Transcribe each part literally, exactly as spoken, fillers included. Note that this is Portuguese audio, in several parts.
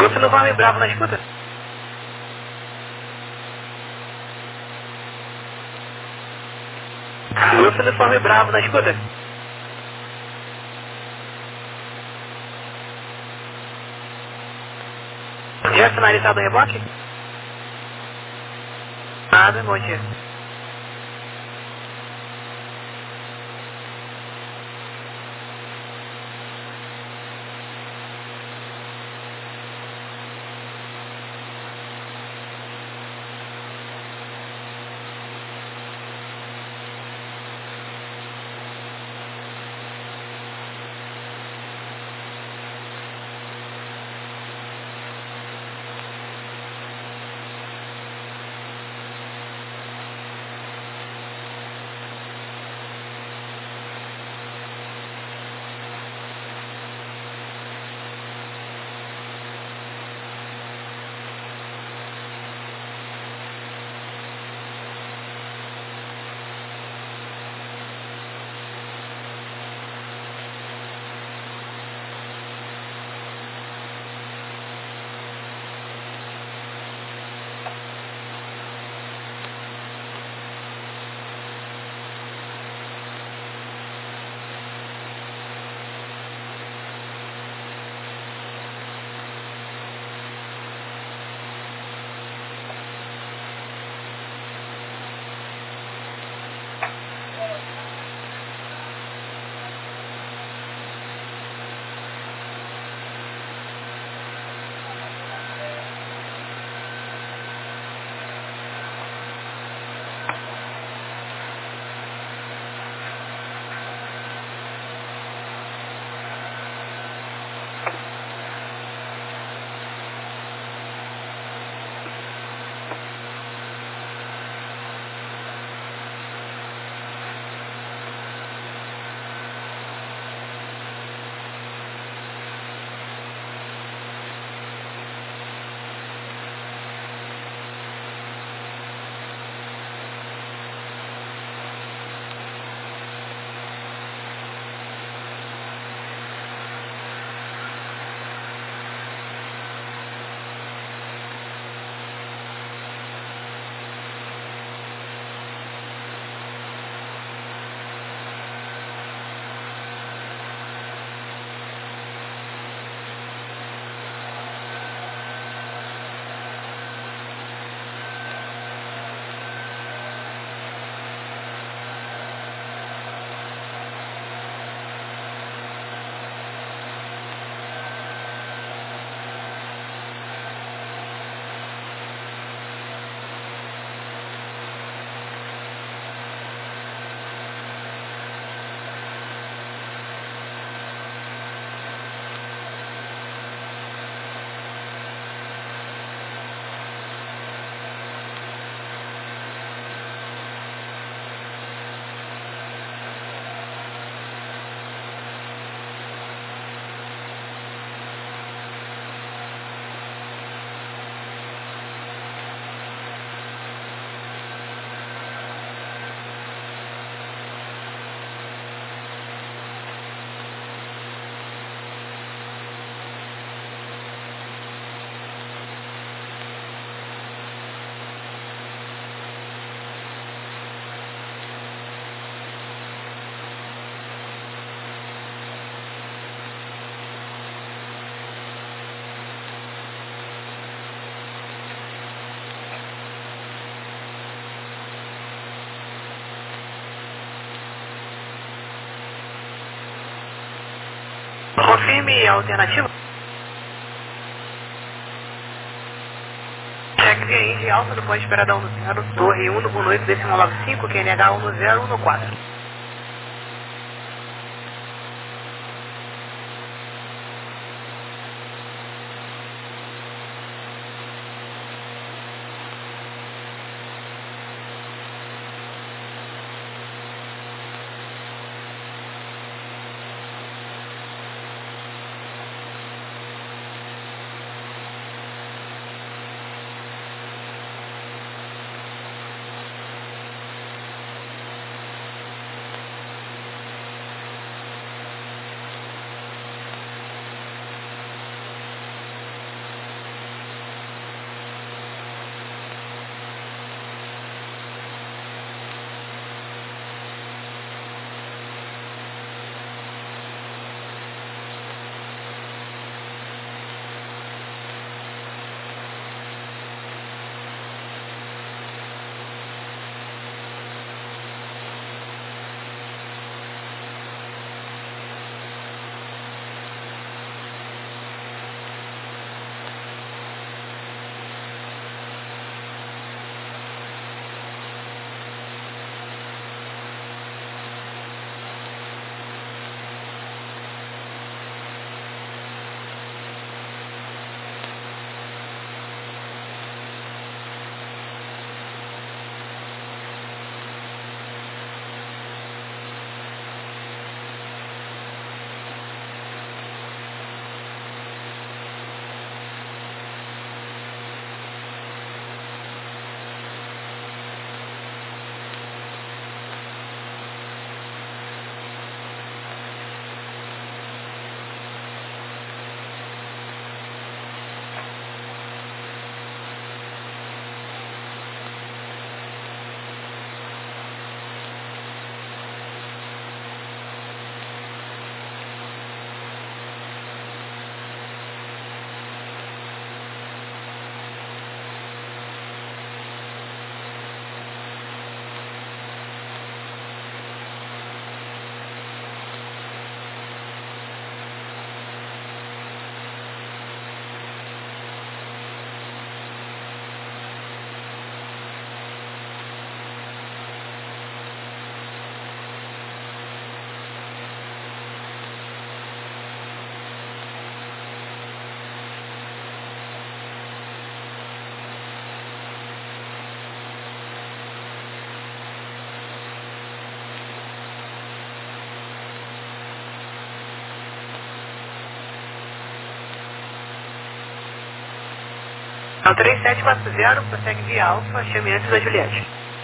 Você não vai meio bravo na escuta? Você não foi meio bravo na escuta? Já finalizado o reboque? Nada, bom dia. Confirme a alternativa. Cheque de alta do ponto esperadão no zero, torre um no Boa Noite, decimal nove cinco, Q N H um no zero, um no quatro. Então, três sete quatro zero, prossegue via Alfa, chame antes da Juliette.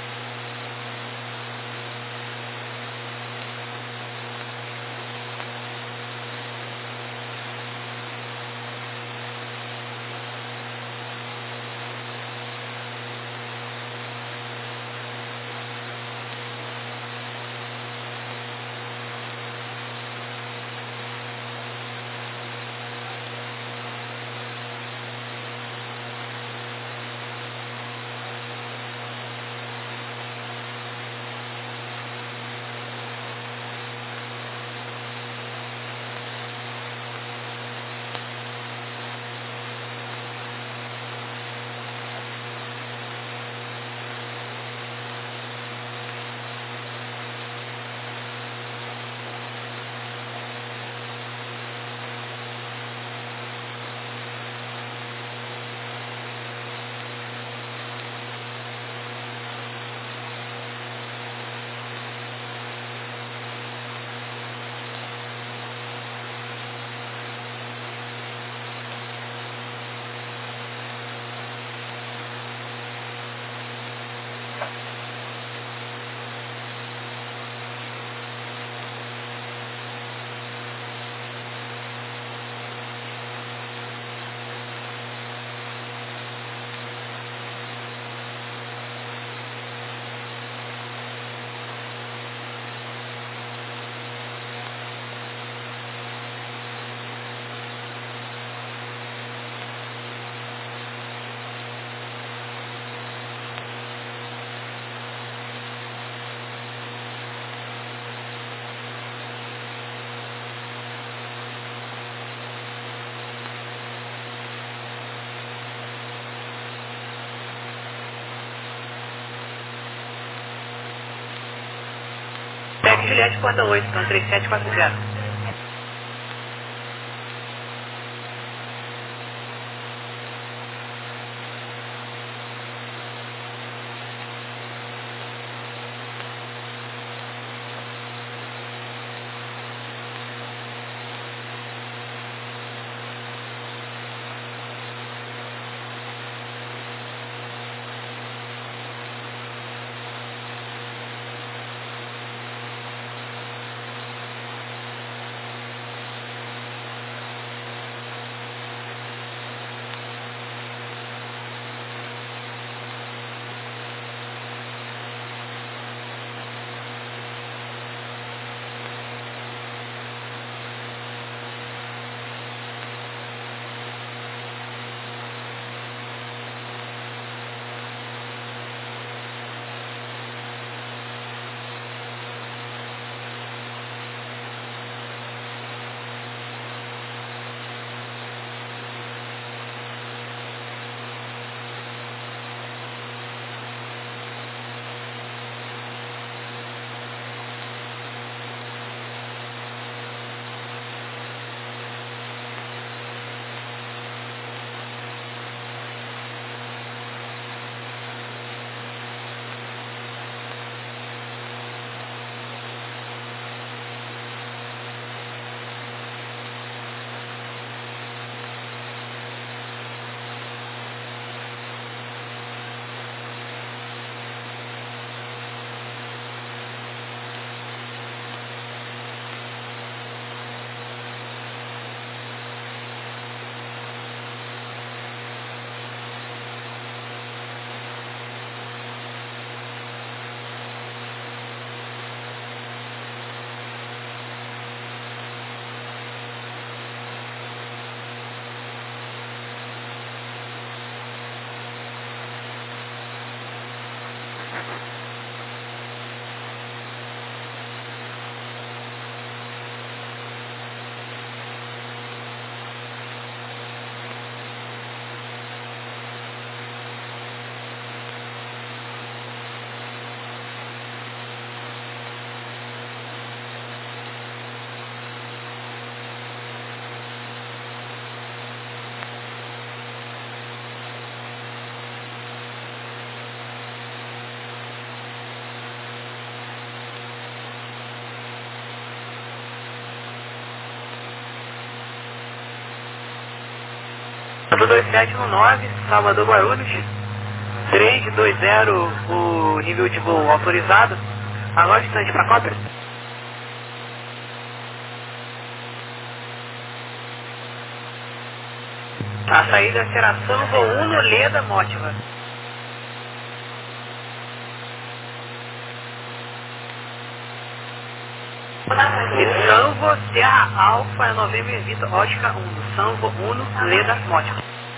Segue Juliette, porta oito, então três sete quatro zero. do dois sete no nove, Salvador Guarulhos. três dois zero o nível de voo autorizado. Agora distante para Cópia. A saída será Sanvo um, Leda, Mótiva. E Sanvo, Serra Alfa, Novembro Evita, Ótica um. Sanvo um, Leda, Mótiva.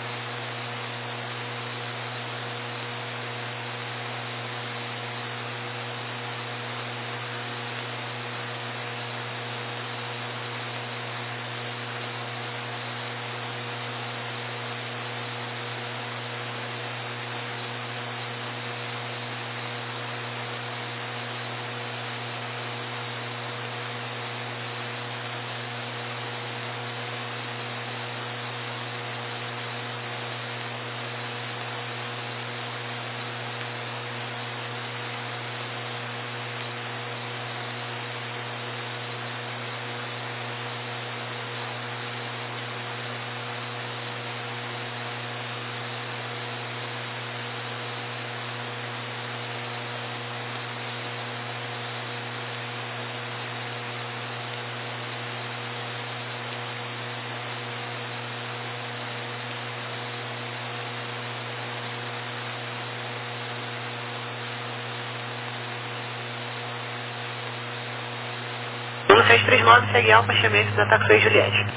seis três nove segue Alfa, chamamento da Taxway Juliette.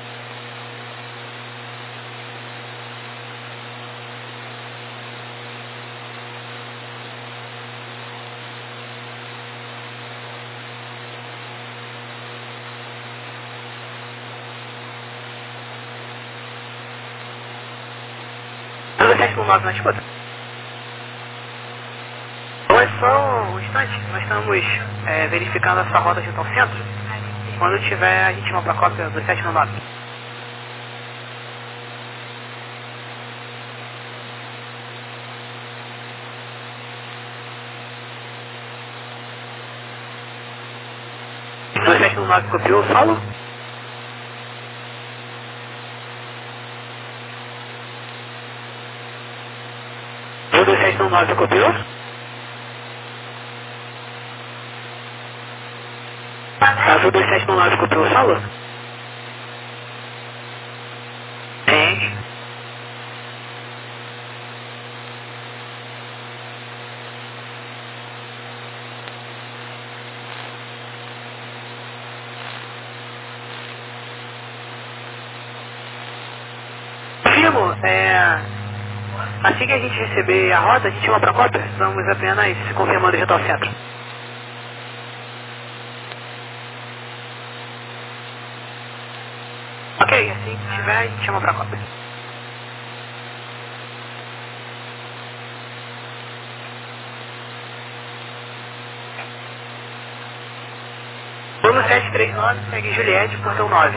dezessete por nove na disputa. Oi, só um instante, nós estamos é, verificando essa rota junto ao centro. Quando tiver, a gente chama para a cópia do sete no nove. Do sete no nove copiou o solo. Do sete no nove copiou. Azul dois sete nove copiou o solo? Sim. Firmo, é... assim que a gente receber a rota, a gente chama para cópia. Vamos apenas confirmando já está ao centro. Ok, assim que tiver, a gente chama para cópia. Vamos sete três nove, segue Juliette, portão nove.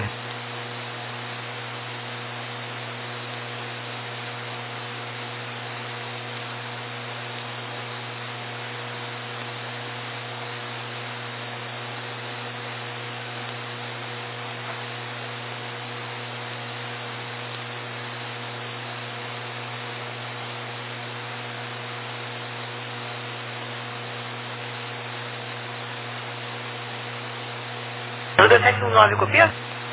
Tudo sete nove copia?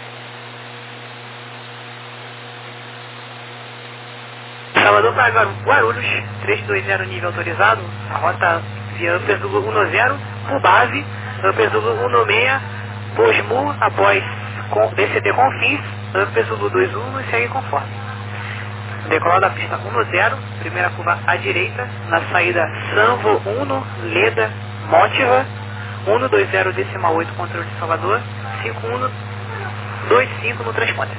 Salvador para Guarulhos, trezentos e vinte nível autorizado, a rota via Upper um zero, por base, Upper um seis, Posmu, após D C T Confins, Upper dois um e segue conforme. Decolar da pista um zero, primeira curva à direita, na saída Sanvo um, Leda, Mótiva, um dois zero decimal oito, controle de Salvador, cinco um dois cinco no transponder.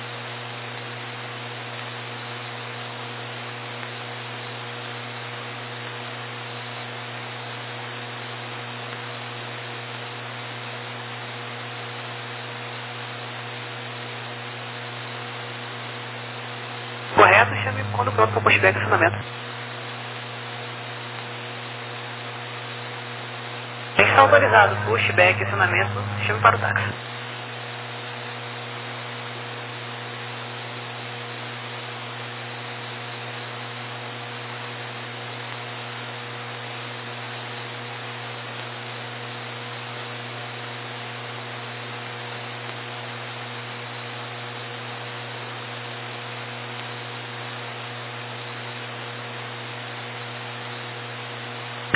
Correto, chame quando pronto para pushback e acionamento. Tem que estar autorizado, pushback e acionamento, chame para o táxi.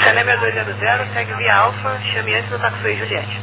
Sanem seis dois zero zero, segue via Alfa, chame antes do Taxi Juliette.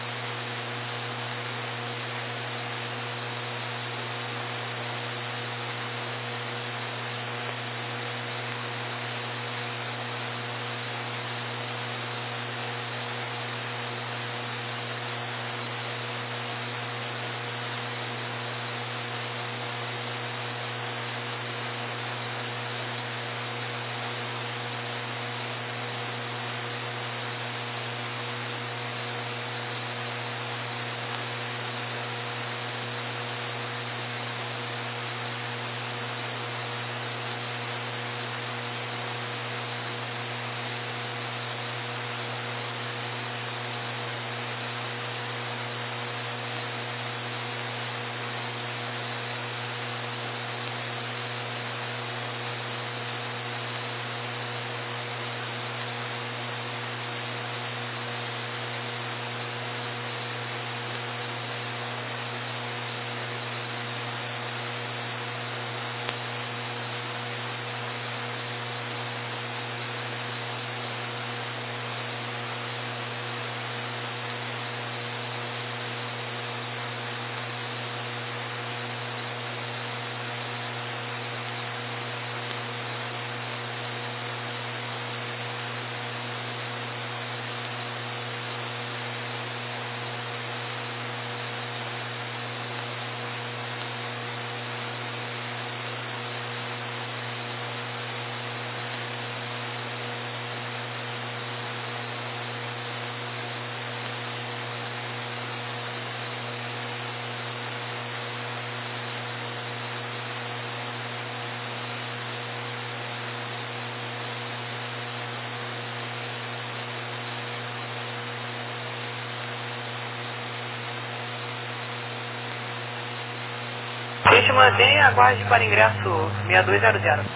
A gente mantém a aguarde para ingresso seis dois zero zero.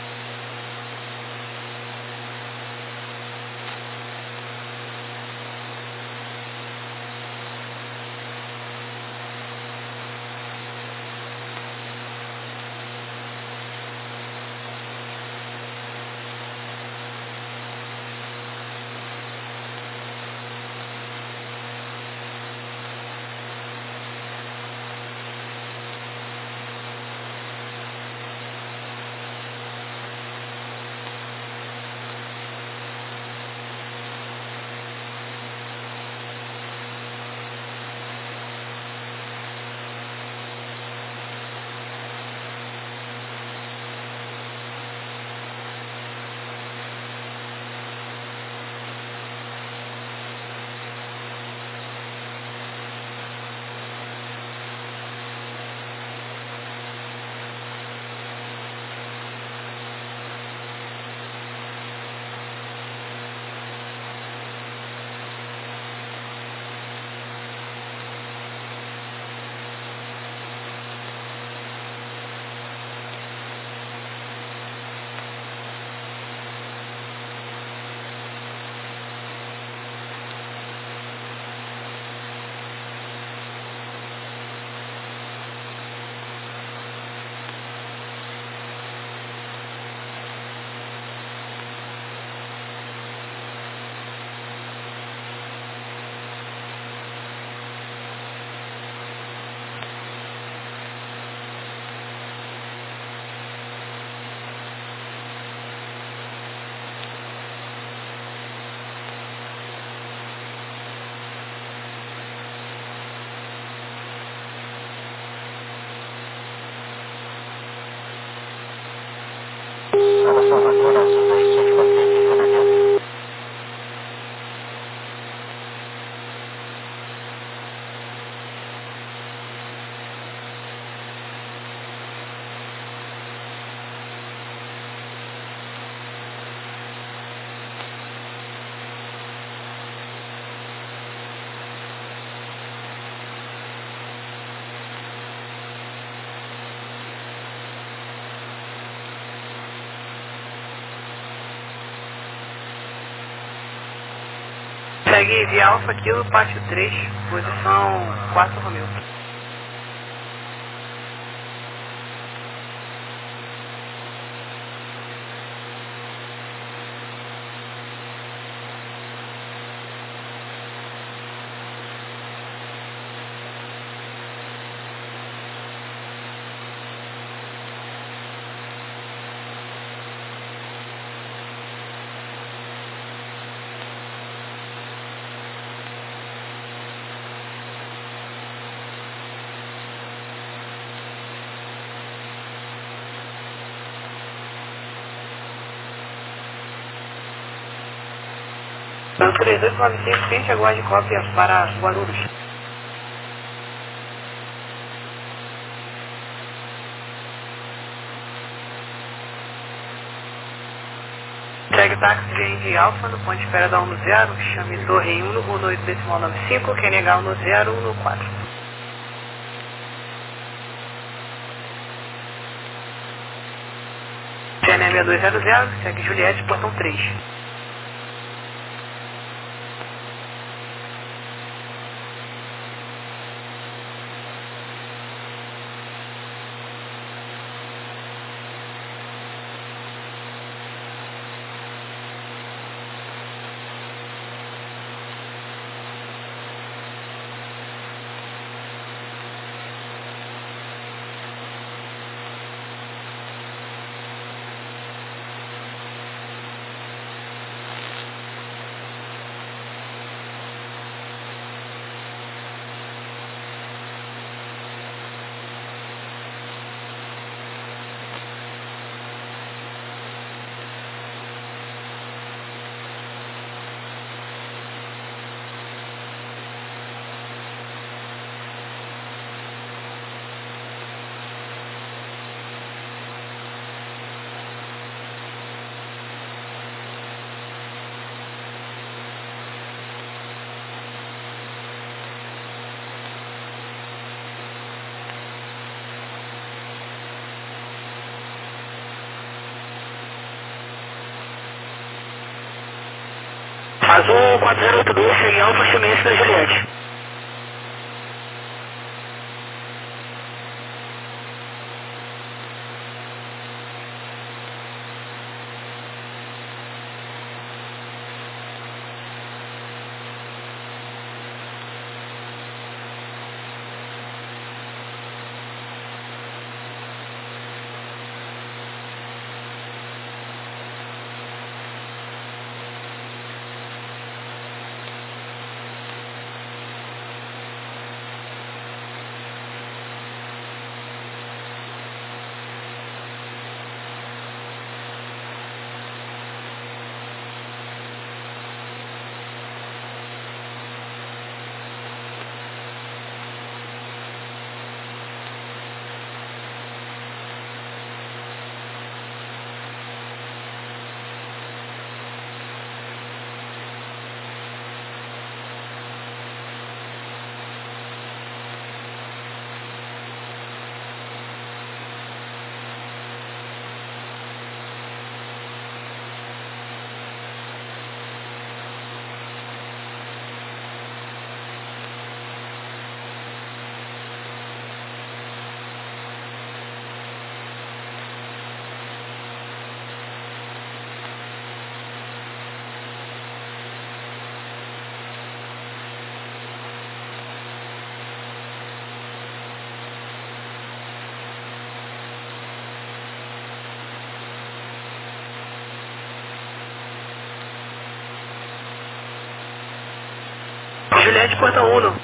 Relação agora sobre os seus pacientes com anemia. Segue via Alfa Kilo, pátio três, posição quatro Romeu. três oito nove cinco, tente aguarde cópia para Guarulhos. Segue táxi de Indy Alfa no ponto de espera da um no zero, chame Torre um no oito decimal nove cinco, quem negar um no zero, um no quatro. C N M dois zero zero, segue Juliette, portão três. Azul quatro zero oito dois, segue Alfa, chame esse da Juliette. Juliette, portão um.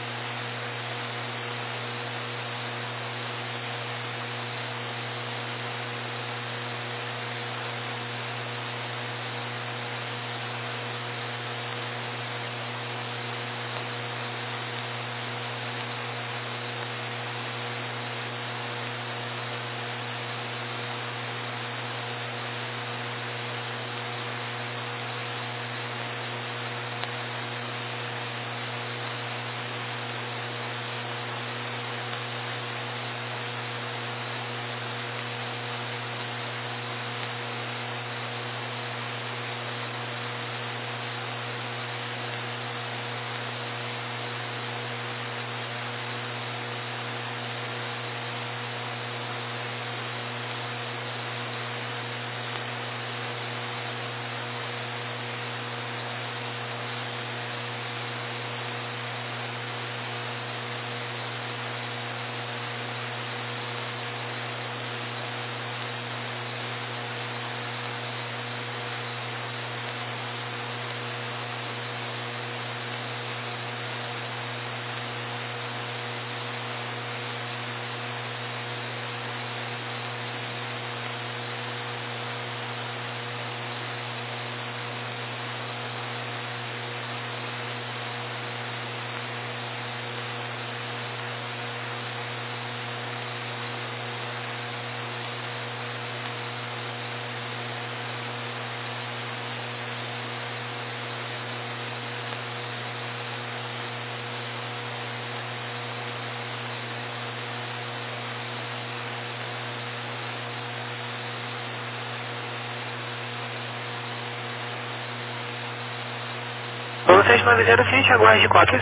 sete nove zero, frente, aguarde cópia.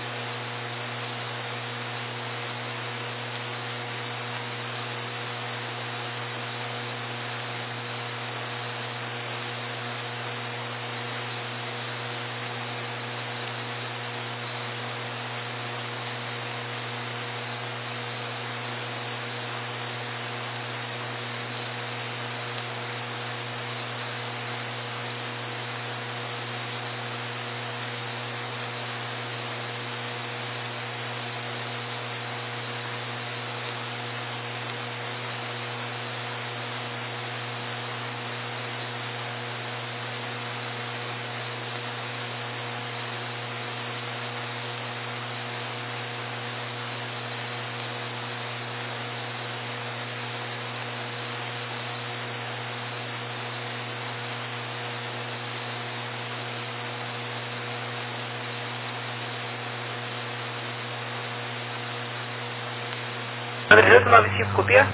trezentos e noventa e cinco, copia.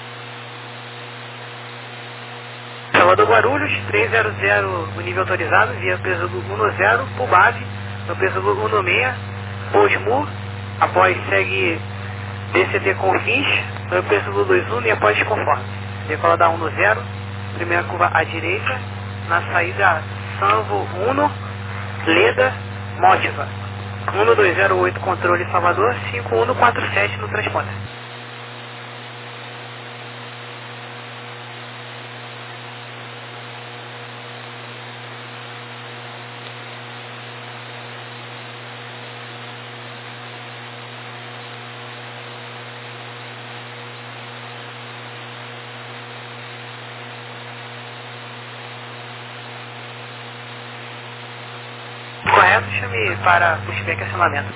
Salvador Guarulhos, trezentos, o nível autorizado, via peso do dezesseis, por base, no peso do dezesseis, Posmu, após segue D C T Confins, no peso do vinte e um e após desconforme. Decola da dezesseis, primeira curva à direita, na saída Sanvo um, Leda, Motiva. um dois zero oito, controle Salvador, cinco um quatro sete no transponder. Correto, chame para pushback e acionamento.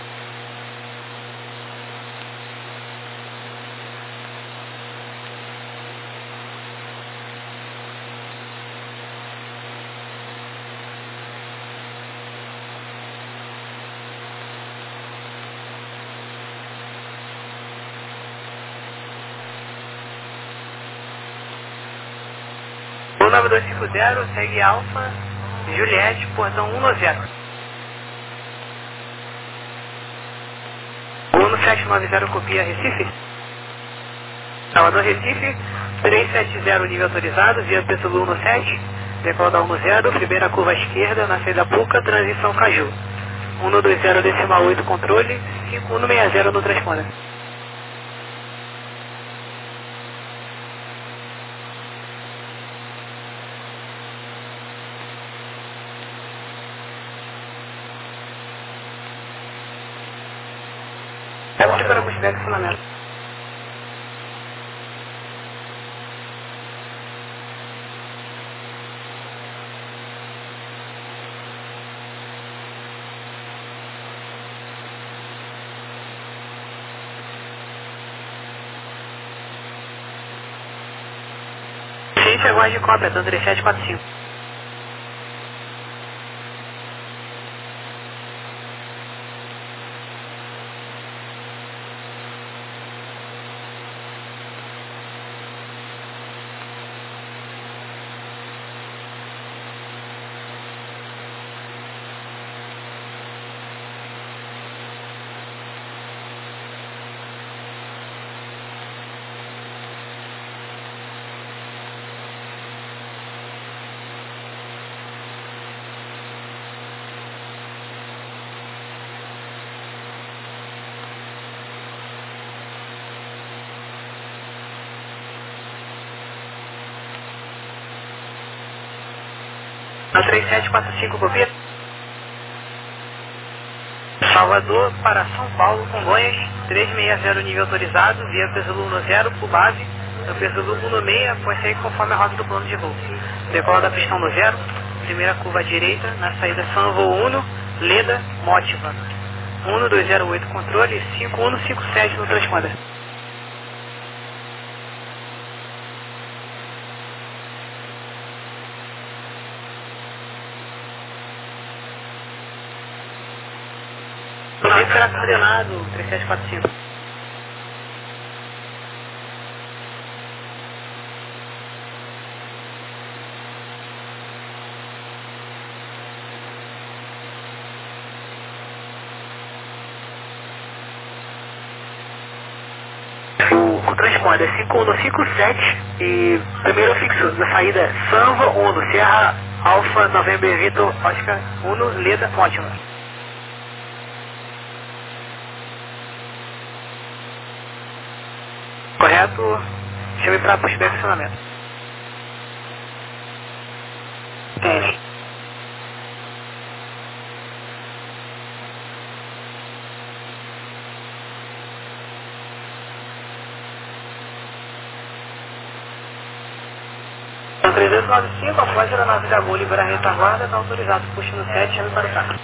um nove dois cinco zero, segue Alfa, Juliette, portão um zero. sete nove zero, copia Recife. Salvador Recife, trezentos e setenta, nível autorizado, via peso do sete, decola da dezesseis, primeira curva à esquerda, na saída Puca, transição Caju. um dois zero, decimal oito, controle, cinco um seis zero no transponder. É bom para pushback e acionamento. Gente, aguarde cópia, do três sete quatro cinco. Na três sete quatro cinco, copia. Salvador para São Paulo, Congonhas, trezentos e sessenta, nível autorizado, via peso do zero, por base, no peso do dezesseis, após sair conforme a rota do plano de voo. Decola da pistão do zero, primeira curva à direita, na saída Sanvo um, Leda, Motiva. um dois zero oito, controle, cinco um cinco sete no transponder. Não será coordenado, três sete quatro cinco. transponder cinco um cinco sete e primeiro fixo da saída é Sanva um, Sierra Alfa, November Vitor, Oscar um, Leda, ótimo. Correto, chame para posto de estacionamento. Entende? trezentos e noventa e cinco, após a aeronave da Gol liberar a retaguarda, está autorizado puxo no sete, chame para o táxi.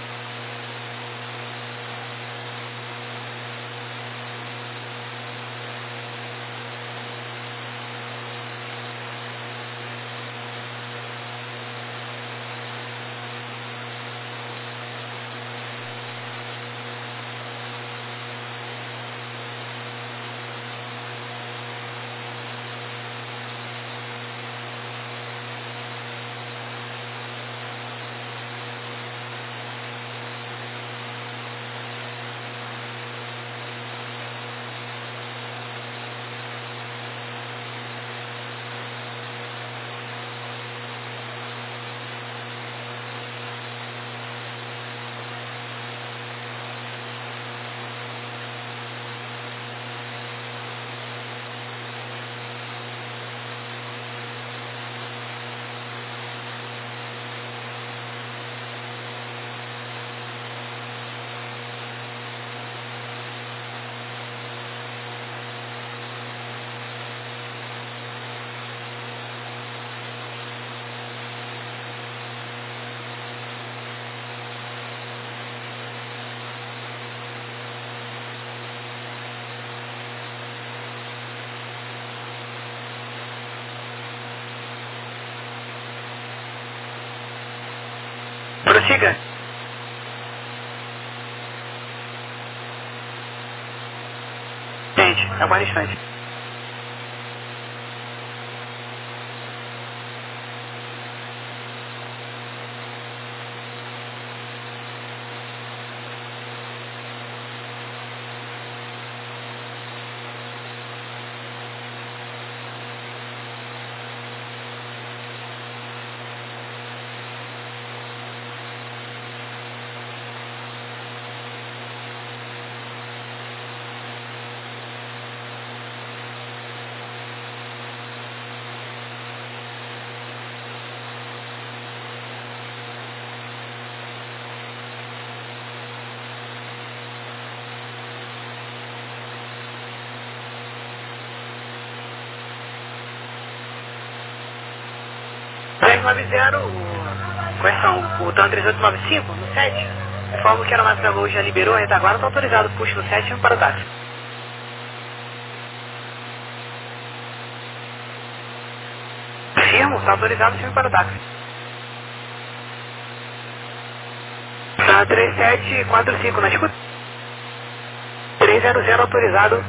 Prossiga. Gente, aguarde um instante. três nove zero, o... quais são? O TAN três oito nove cinco, no sete. Informo que a aeronave da Gol já liberou a retaguarda, está autorizado, puxo no sete para o táxi. Firmo, está autorizado, chame para o táxi. Tá três sete quatro cinco, na escuta? três zero zero autorizado.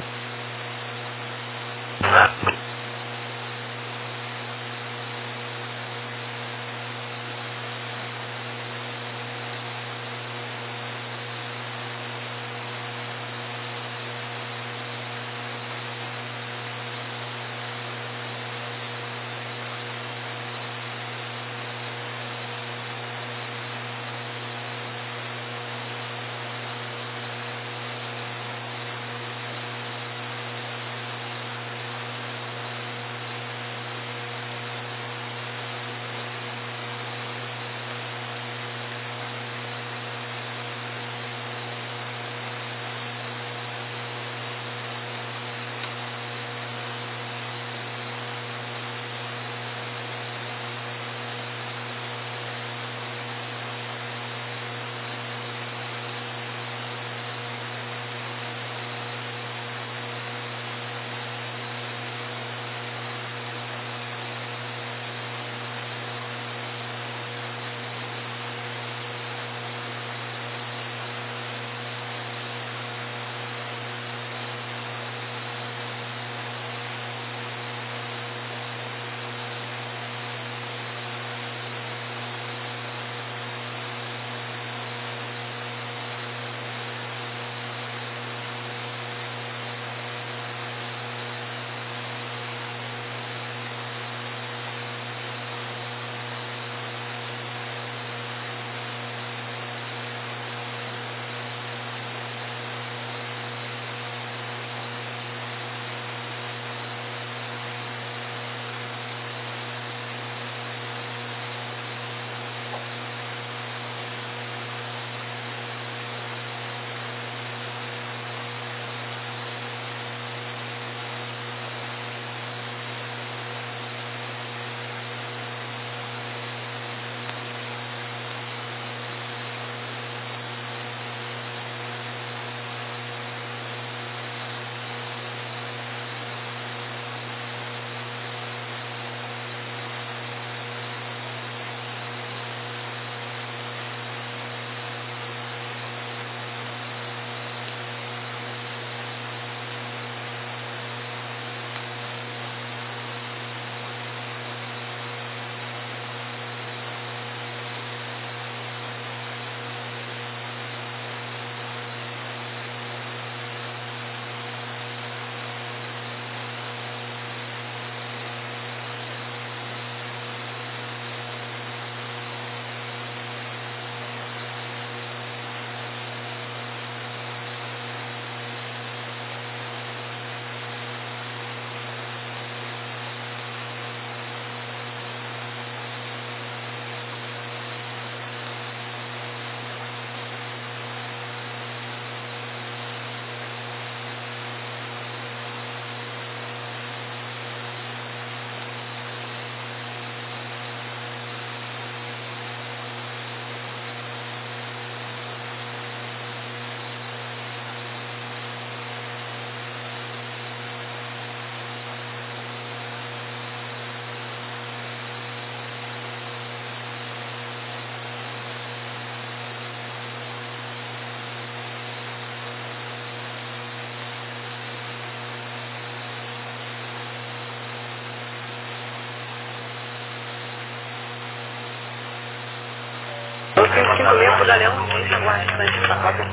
cinco cinco seis pro Galeão, gente, aguarde bastante essa cópia.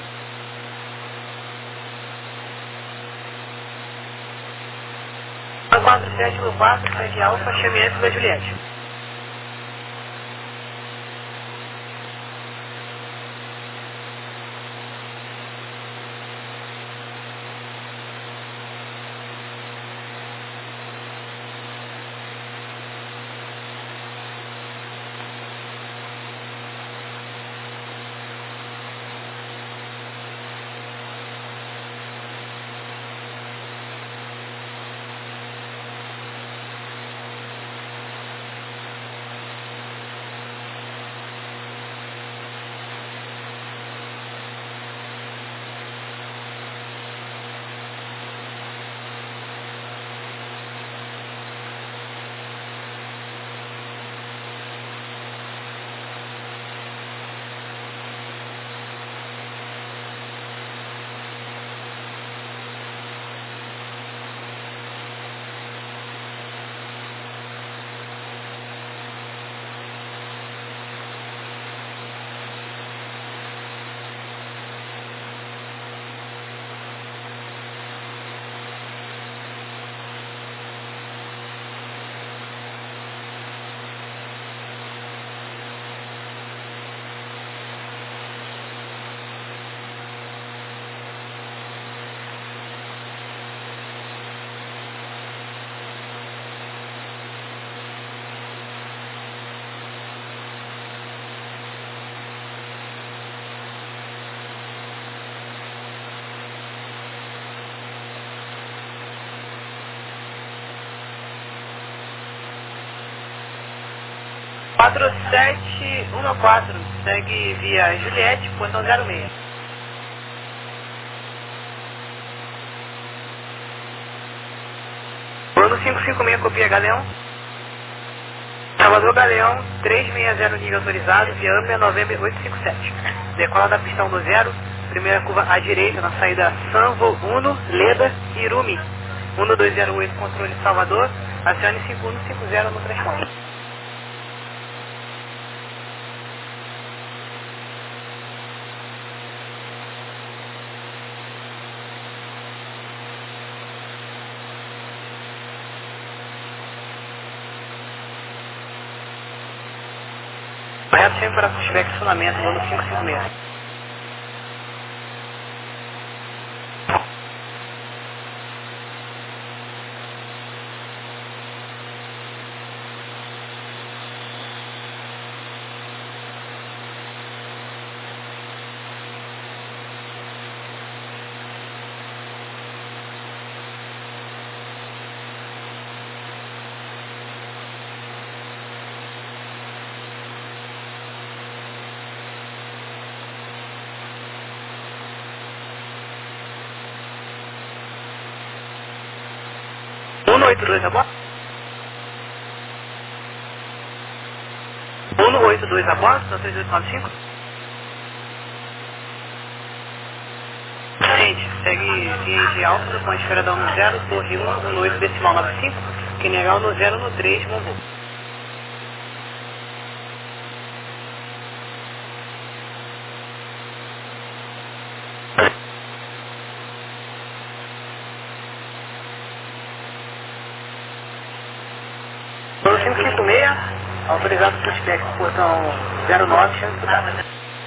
quatro sete no quatro, sete Alfa, chameamento da Juliette. quatro sete um quatro, segue via Juliette, portão zero seis. Plano cinco cinco seis, copia Galeão. Salvador Galeão, trezentos e sessenta nível autorizado, via Amplia November oitocentos e cinquenta e sete. Decola da pistão do zero, primeira curva à direita, na saída Sanvo, Uno, Leda e Irumi. um dois zero oito, controle Salvador, acione cinco um cinco zero no transponder. Reto sempre para flashback estacionamento, no cinco cinco seis. um oito dois a bordo? um oito dois a bordo, três oito nove cinco? Gente, segue via de alfa, com a esferadão no zero, torre um, no oito decimal nove cinco, Quinegal no zero, no três, Mombu. cinco cinco seis, autorizado por flashback, portão zero nove, chance de dar.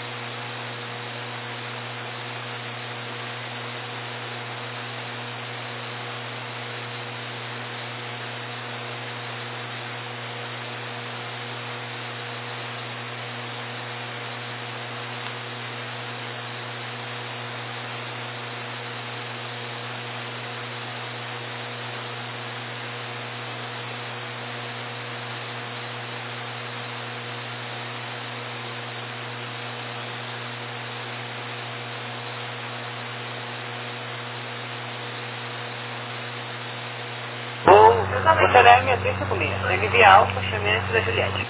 O C L M é três cinco seis, segue via alfa, chameamento da Juliette.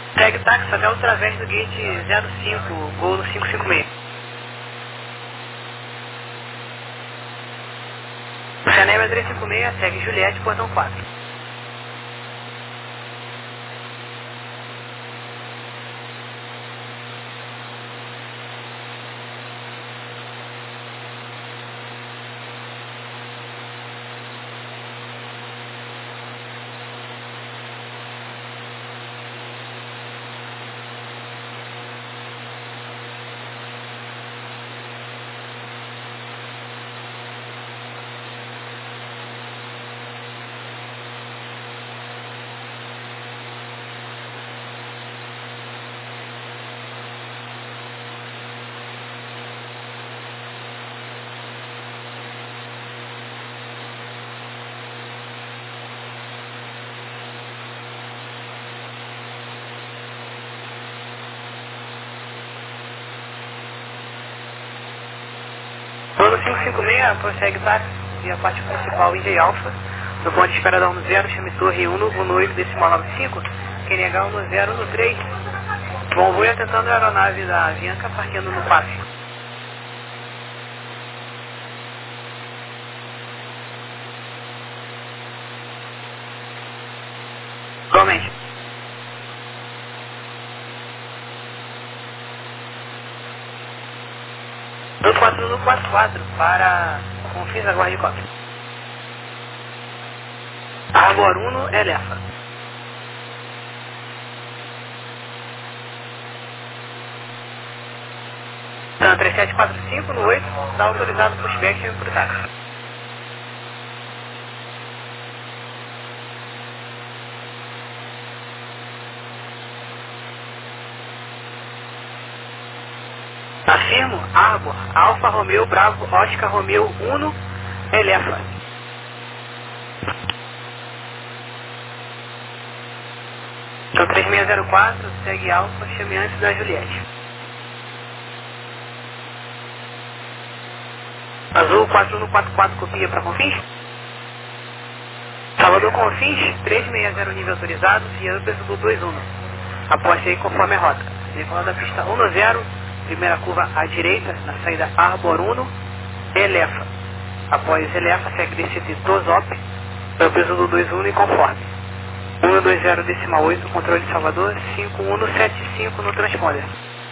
Segue táxi até o través do gate zero cinco, gol no cinco cinco seis. Chanel trezentos e cinquenta e seis, segue Juliette, portão quatro. Plano cinco cinco seis, prossegue táxi via parte principal India Alpha, no ponto de espera da um zero, chame Torre um, Uno oito, decimal nove cinco, Q N H um zero um três, convoio atentando a aeronave da Avianca, partindo no passe. Igualmente. do quatro um quatro quatro para Confins, aguarde cópia. Arbor um, Elefa. Então, três sete quatro cinco no oito, está autorizado o pushback para o táxi. Afirmo, Arbor, Alfa Romeo Bravo, Oscar Romeo um, Elefa. Então três seis zero quatro, segue Alfa, chame antes da Juliette. Azul quatro um quatro quatro, copia para Confins. Salvador Confins, três seis zero nível autorizado, via Upper dois um. Após aí conforme a rota. Decolando a pista um zero, primeira curva à direita, na saída Arbor um, Elefa. Após Elefa, segue D C T Tosop, Upper dois um e conforme. um dois zero decimal oito, controle de Salvador, cinco um sete cinco no transponder.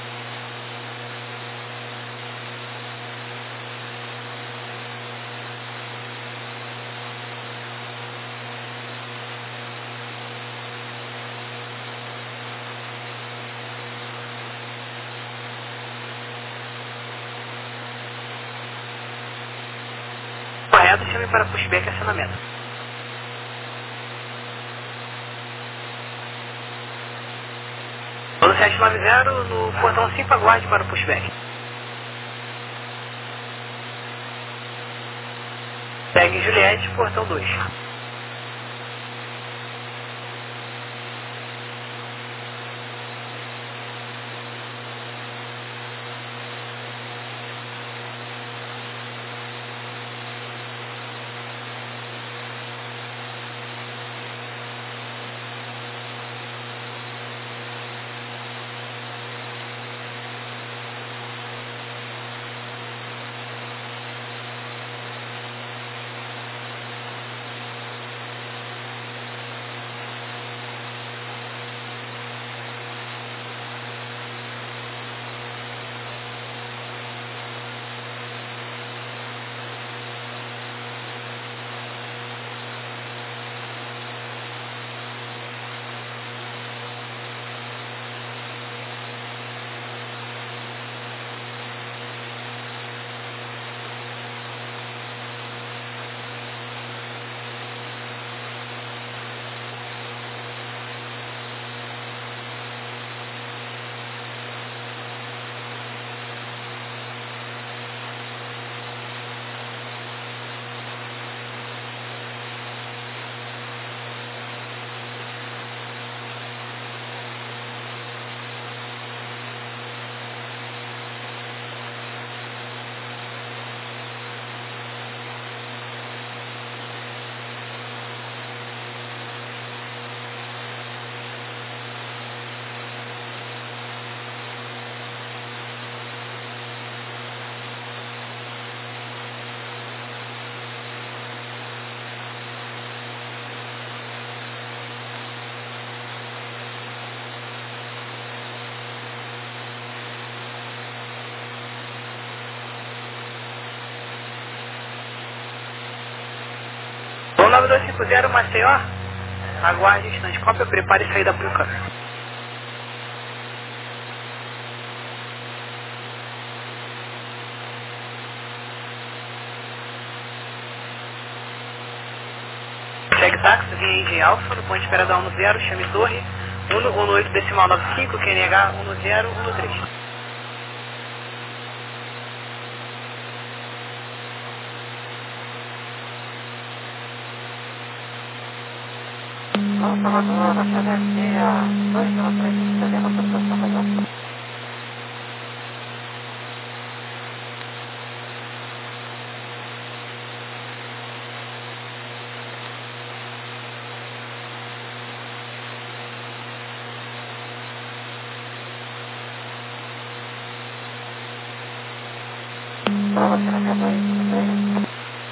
Correto, chame para pushback e acionamento. No sete nove zero, no portão cinco, aguarde para o pushback. Segue Juliette, portão dois. nove dois cinco zero, Maceió. Aguarde instante. Cópia, prepare e sair da Puca. Chegue táxi, via Engie Alfa, no ponto de espera da um zero, chame torre. um um oito decimal nove cinco, Q N H um zero um três. Salvador, você descer a dois zero três, perdendo a população maior. Prova Serena dois, três.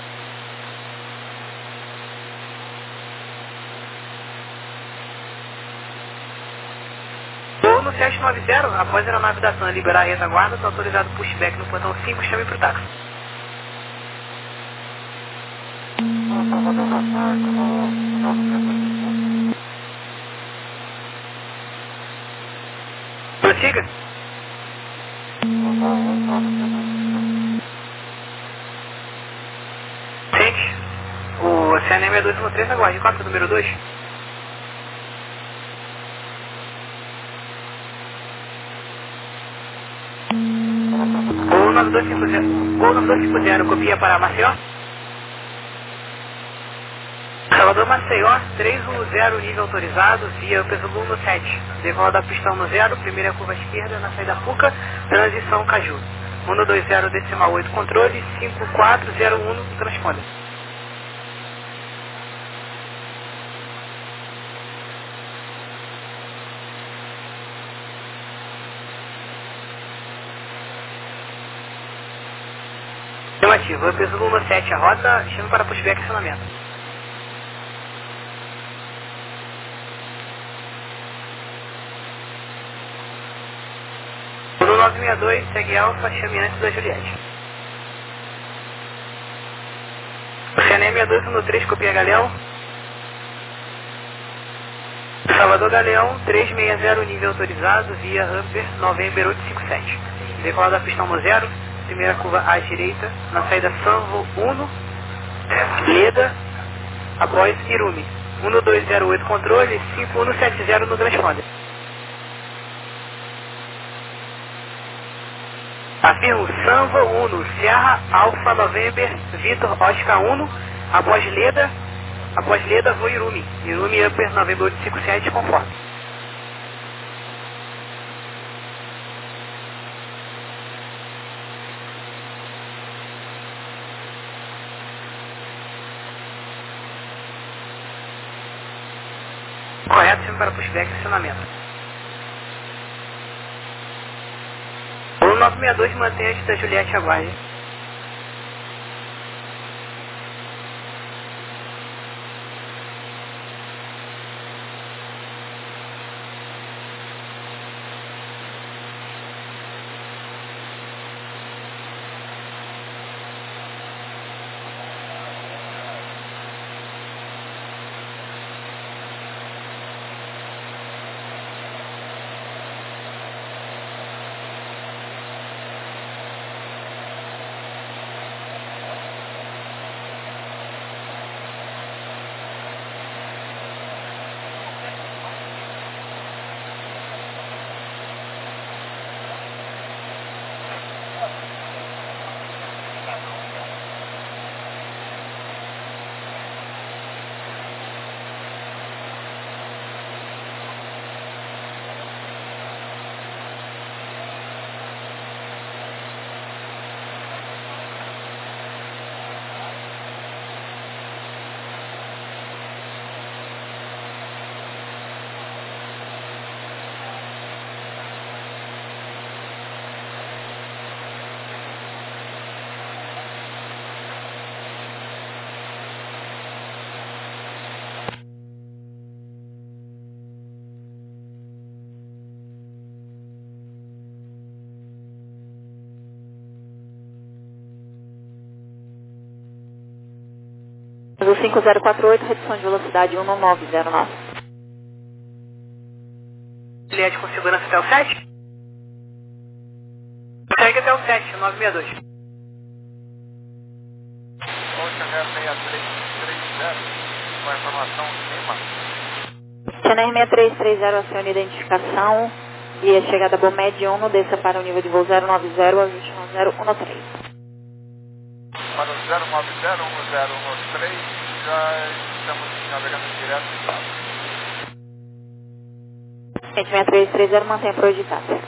Voo no sete nove zero, após a aeronave da TAM liberar a retaguarda, está autorizado pushback no portão cinco, chame para o táxi. Salvador, você Prossiga. Sente. O C N M dois um três, aguarde. Cópia número dois. Gol nove dois cinco zero. Gol nove dois cinco zero, copia para Maceió. Salvador Maceió, três um zero, nível autorizado, via peso no sete. Decola da pista um zero, primeira curva esquerda, na saída Puca, transição Caju. um dois zero, decimal oito, controle, cinco quatro zero um, transponder. Afirmativo, peso no sete, a rota, chama para pushback e acionamento. No nove seis dois, segue alfa, chame antes da Juliette. C N M dois um três, copia Galeão. Salvador Galeão, três seis zero, nível autorizado, via Upper, November oito cinco sete. Decola da pista um zero, primeira curva à direita, na saída Sanvo um, Leda, após Irumi. um dois zero oito, controle, cinco um sete zero no transponder. Afirmo, Sanva um, Serra, Alfa, November, Vitor, Oscar um, após Leda, após Leda, vou Irumi. Irumi, Upper, November oito cinco sete, conforme. Correto, sempre para pushback e acionamento. O nove seis dois mantém antes da Juliette, aguarde. cinco zero quatro oito, redução de velocidade um nove zero nove. Juliette com segurança até o sete? Segue até o sete, nove seis dois. Channel seis três três zero, com a informação Lima. Channel seis três três zero, acione identificação. Via chegada Bomed Uno, desça para o nível de voo zero nove zero, ajuste no zero um três. Para o zero nove zero um zero um três, já estamos navegando direto em Estado. Gente, seis três três zero, mantenha projetado.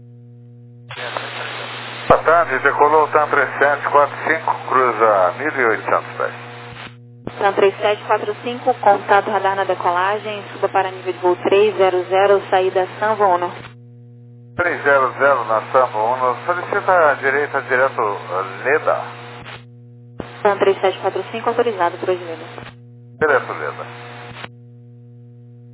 Boa tarde, decolou o TAM três sete quatro cinco, cruza mil e oitocentos pés. TAM três sete quatro cinco, contato radar na decolagem, suba para nível de voo três zero zero, saída Sanvo Uno. três zero zero na Sanvo Uno, solicita a direita direto Leda. TAM três sete quatro cinco, autorizado por hoje, Leda. Direto Leda.